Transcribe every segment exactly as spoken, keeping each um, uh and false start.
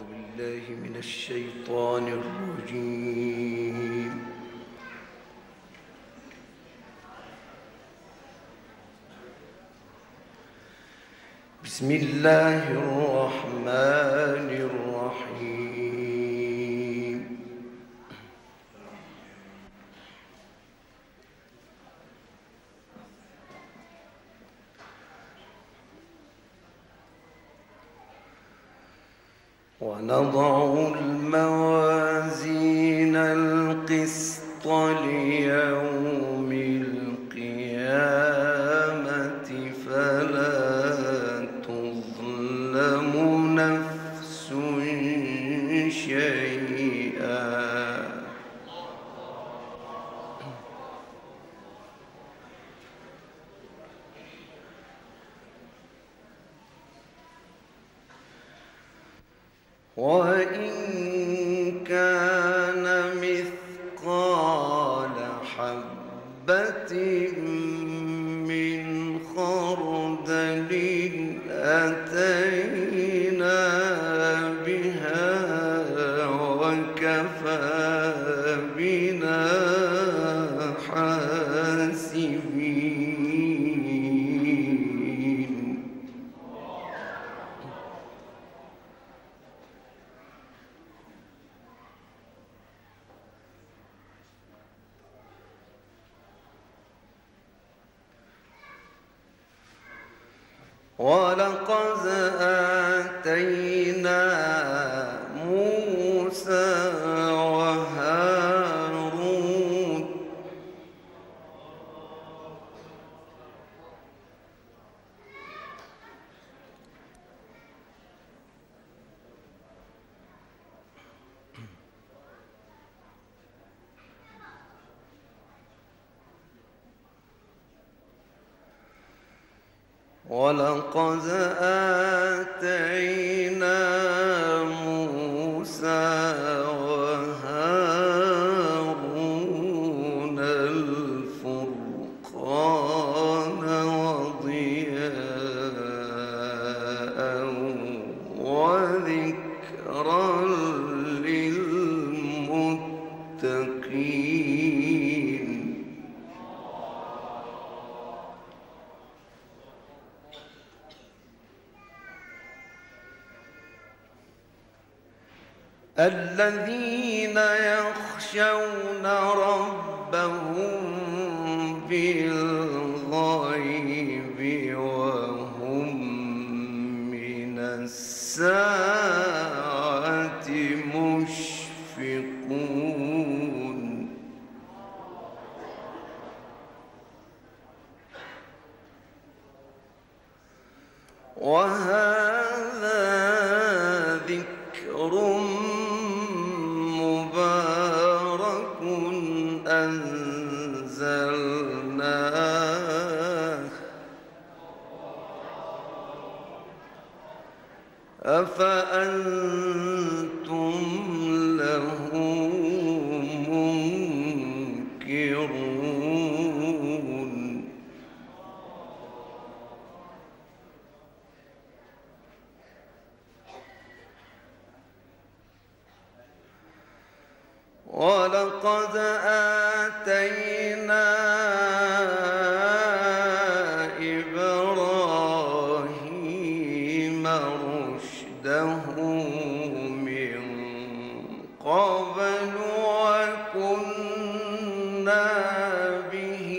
بالله من الشيطان الرجيم. بسم الله الرحمن الرحيم. ونضع الموازين القسط ليوم القيامة فلا تظلم نفس شيئا وإن كان مثقال حبة من خردل أتينا بها وكفى بنا حاسبين. ولقد آتينا موسى وهارون ولقد آتينا موسى وهارون الفرقان وضياء وذكرا للمتقين. الذين يخشون ربهم بالغيب وهم من الساعة مشفقون. وهذا ذكر مبارك أنزلناه أفأنتم له منكرون. ولقد آتينا إبراهيم رشده من قبل وكنا به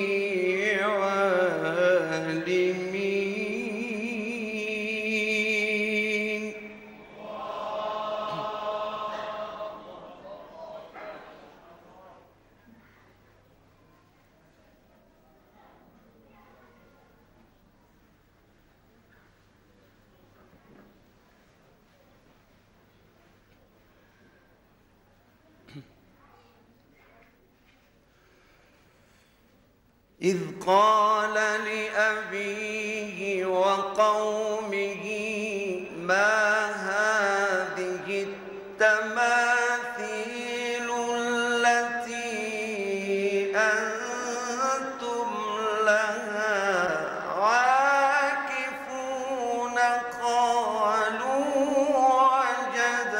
عالمين. إذ قال لأبيه وقومه ما هذه التماثيل التي أنتم لها عاكفون؟ قالوا وجدنا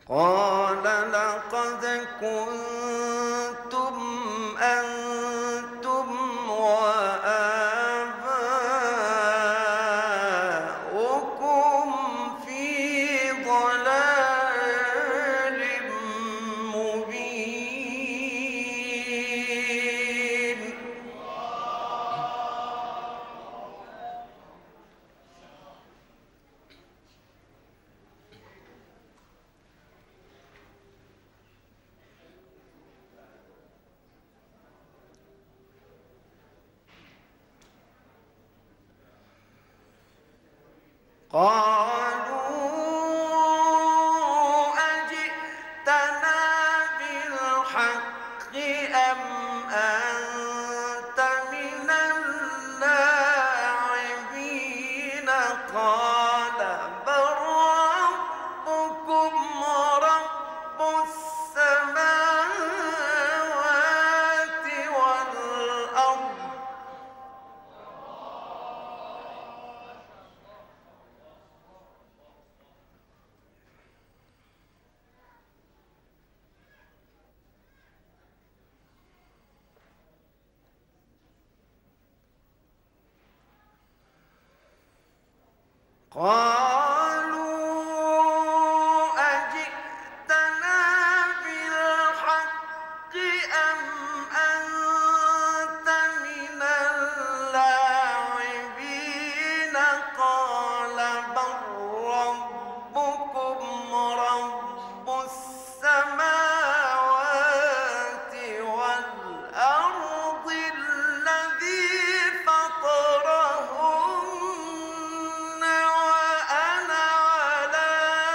قال لقد كنتم أنتم وآباؤكم في ضلال مبين. قالوا أجئتنا بالحق أم أنت من اللاعبين قال بل ربكم رب السماوات والأرض قالوا أجئتنا بالحق أم أنت من اللاعبين قال بل ربكم رب السماوات والأرض الذي فطرهن وأنا على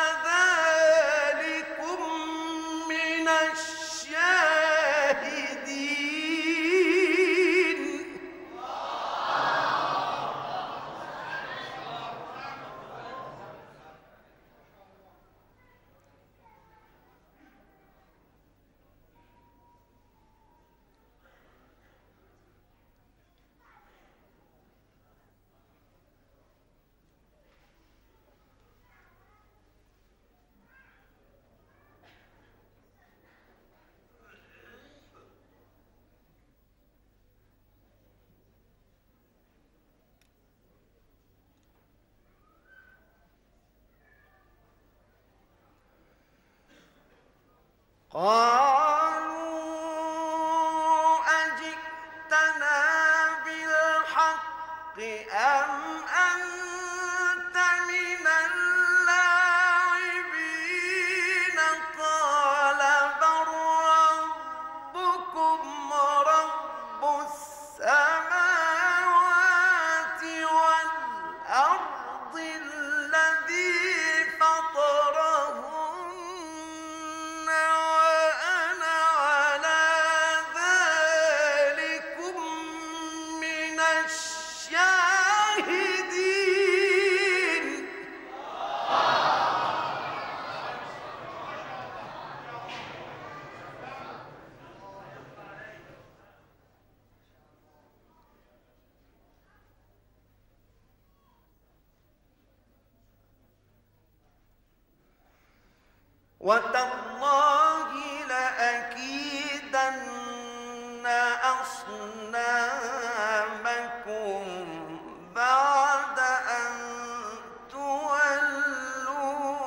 ذلكم من الشاهدين. قالوا أجئتنا بالحق أم أنت من اللاعبين قال بل ربكم رب السماوات والأرض الذي فطرهن وأنا على ذلكم من الشاهدين. وتالله لأكيدن أصنامكم بعد أن تولوا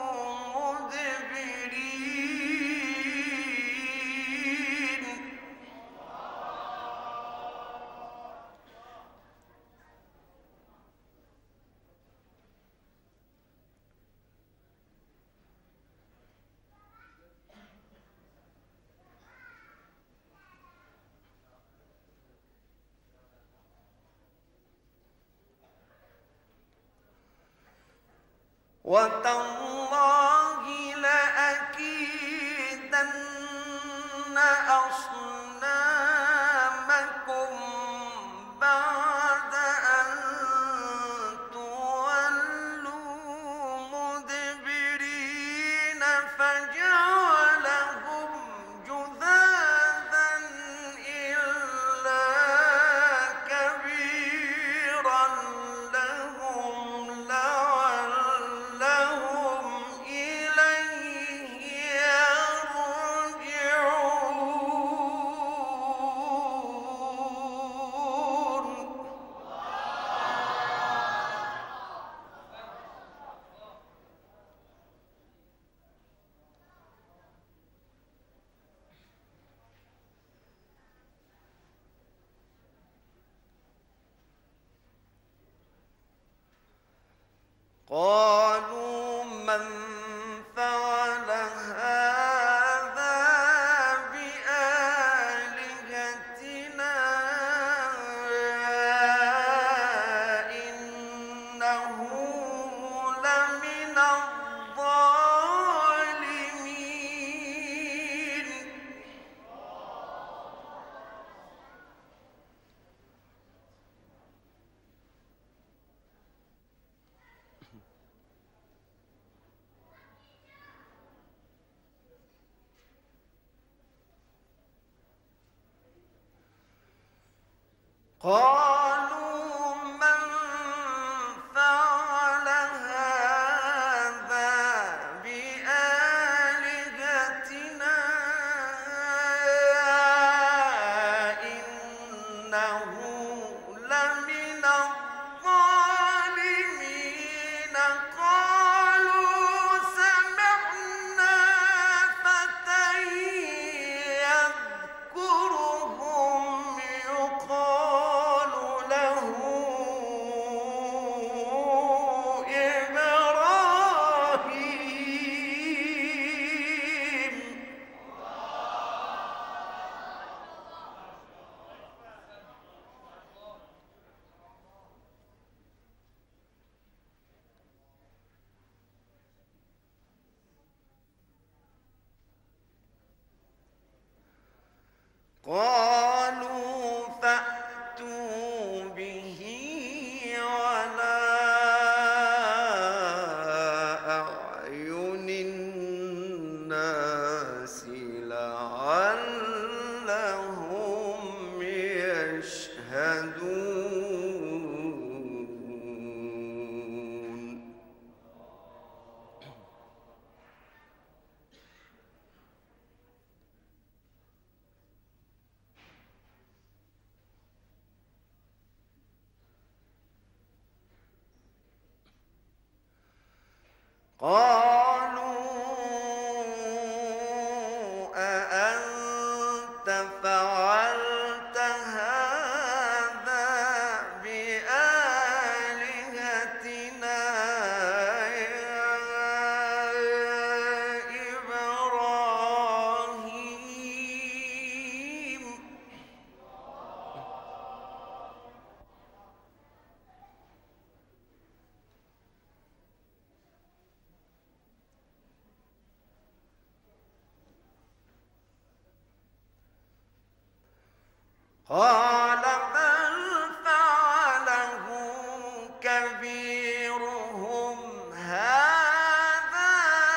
مدبرين. وتالله لأكيدن أصنامكم بعد أن تولوا مدبرين فجعلهم جذاذا إلا كبيرا لهم لعلهم قالوا من فعل هذا بآلهتنا إنه لمن الظالمين. قالوا من فعل هذا بآلهتنا إنه لمن الظالمين. قالوا سمعنا فتى يذكرهم يقال له إبراهيم. قالوا فأتوا به على أعين الناس لعلهم يشهدون. قالوا أأنت فعلت هذا بآلهتنا يا إبراهيم. قال بل فعله كبيرهم هذا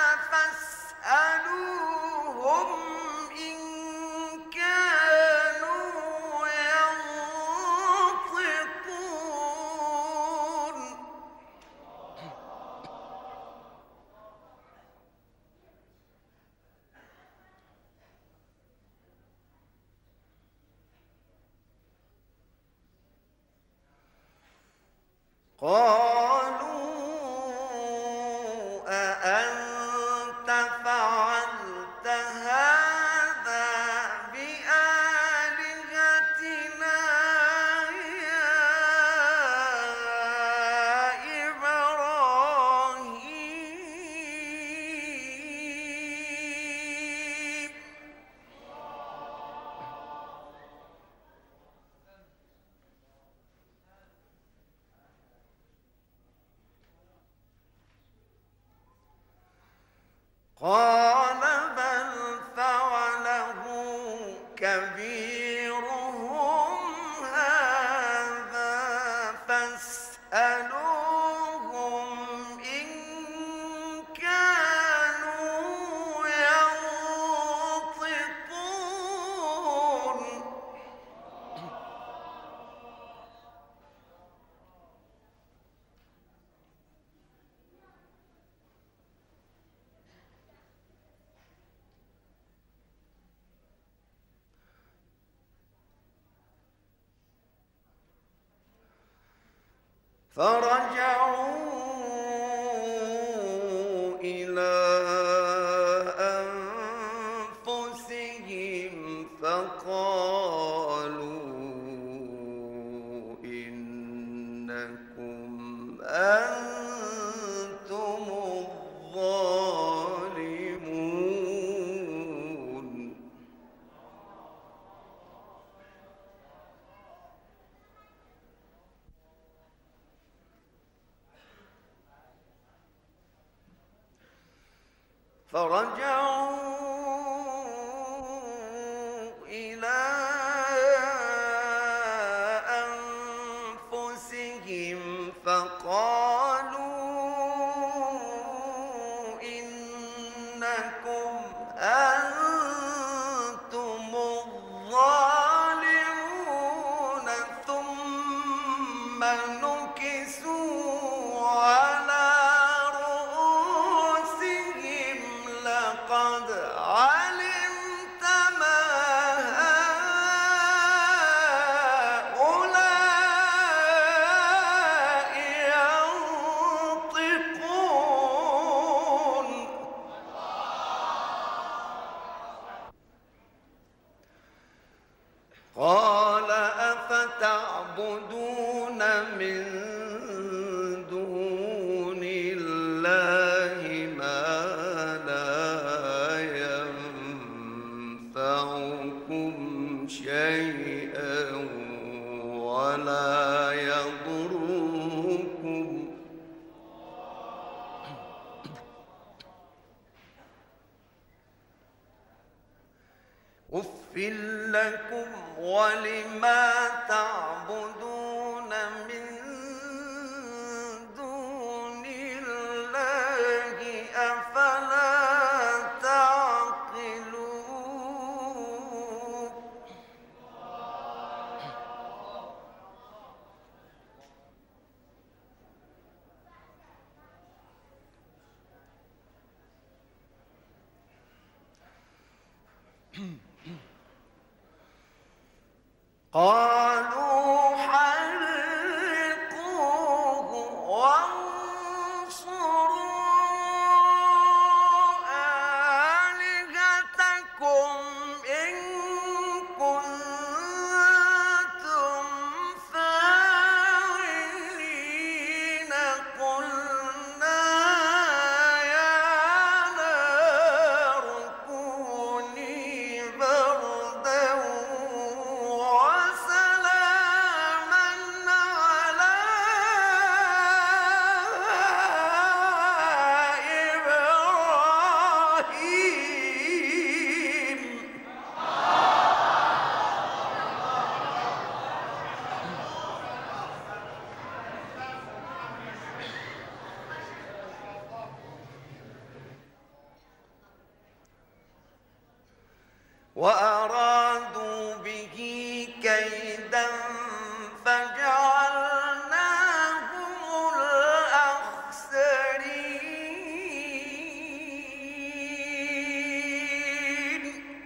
فاسألوهم إن كانوا ينطقون. قالوا أأنت فعلت هذا بآلهتنا يا إبراهيم. قال بل فعله كبيرهم هذا فاسألوهم إن كانوا ينطقون. فرجعوا إلى أنفسهم فقالوا إنكم أنتم فرجعوا إلى أنفسهم فقالوا إنكم أنتم الظالمون ثم نكسوا على رؤوسهم لقد علمت ما هؤلاء ينطقون قال أفتعبدون من دون الله ما لا ينفعكم شيئا ولا يضركم أُفٍّ لكم ولما تعبدون من دون الله أفلا تعقلون قالوا حرقوه وانصروا آلهتكم إن كنتم فاعلين قلنا يا نار كوني بردا وسلاما على إبراهيم وأرادوا به كيدا فجعلناهم الأخسرين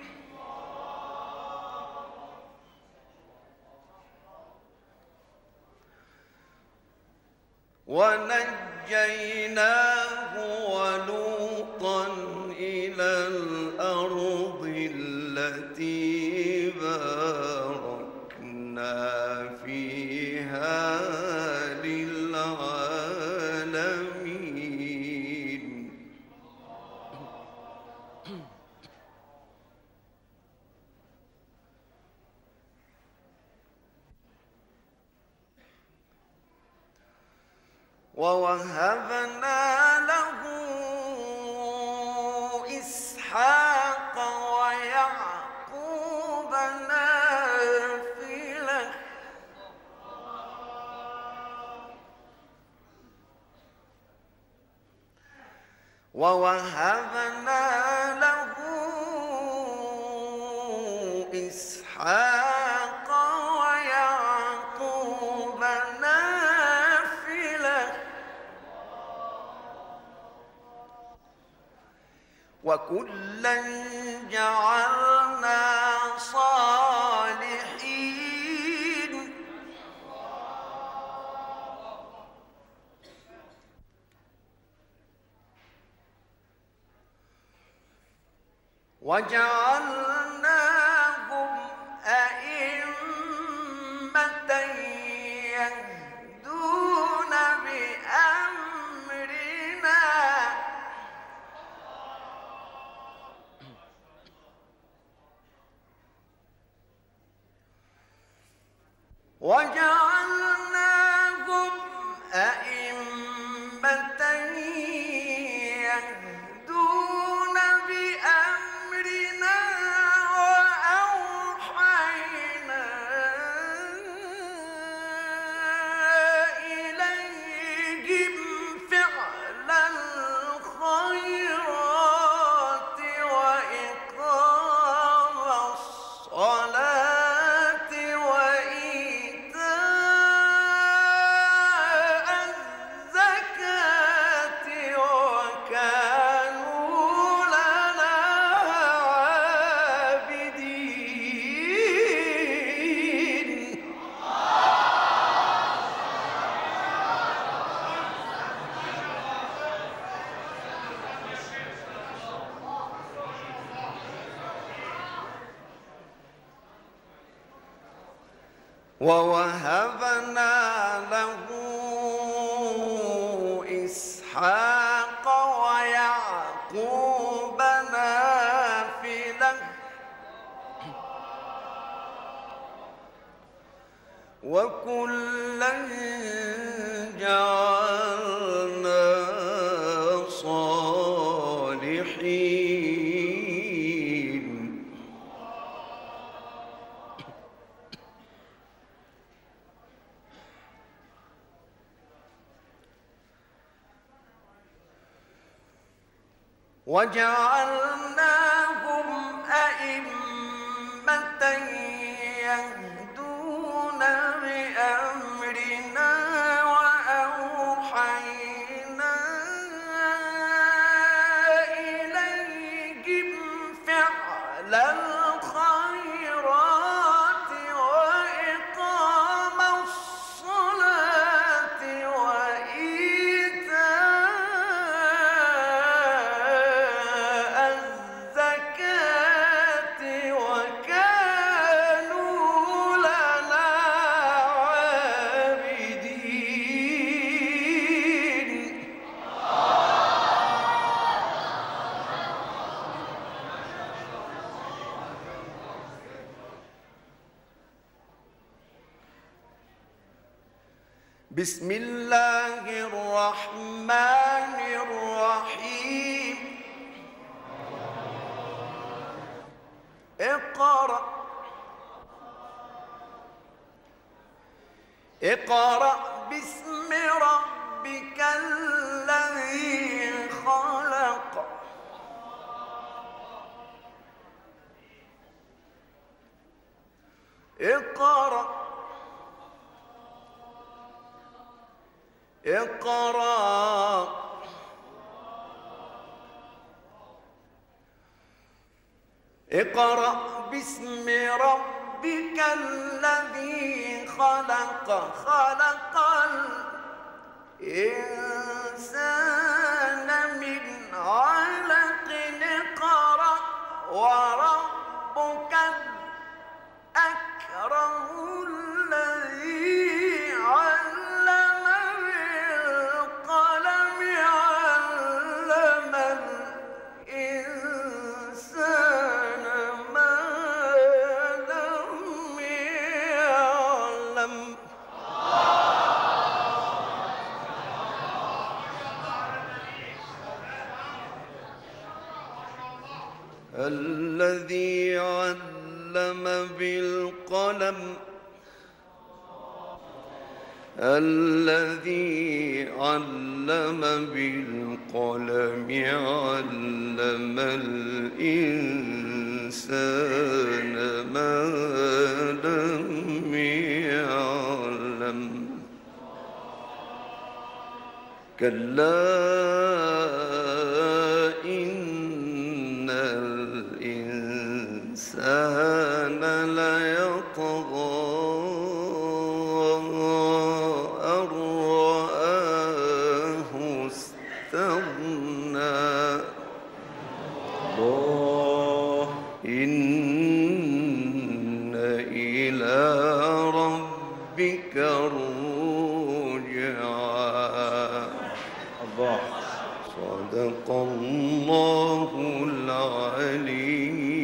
ونجيناه ولوطا إلى الأرض التي باركنا فيها للعالمين ووهبنا له إسحاق ويعقوب نافلة ووهبنا له إسحاق ويعقوب نافلة وكلا جعلنا صالحين وجعلناهم أئمة يهدون بأمرنا وجعلناهم أئمة يهدون ووهبنا له إسحاق ويعقوب نافلة وكلا جعلنا صالحين وجعلناهم أئمة يهدون بأمرنا وأوحينا إليهم فعل الخيرات وإقام الصلاة وإيتاء الزكاة وكانوا لنا عابدين. بسم الله الرحمن الرحيم. اقرأ اقرأ باسم ربك الذي خلق. اقرأ اقرأ اقرأ باسم ربك الذي خلق. خلق الإنسان من علق. اقرأ وربك الأكرم الذي علم بالقلم علم الإنسان ما لم يعلم. الذي علم بالقلم الذي علم بالقلم علم الإنسان ما لم يعلم. كلا إن الإنسان ليطغى أن رآه استغنى. الله إن إلى ربك الرجعى. الله صدق الله العلي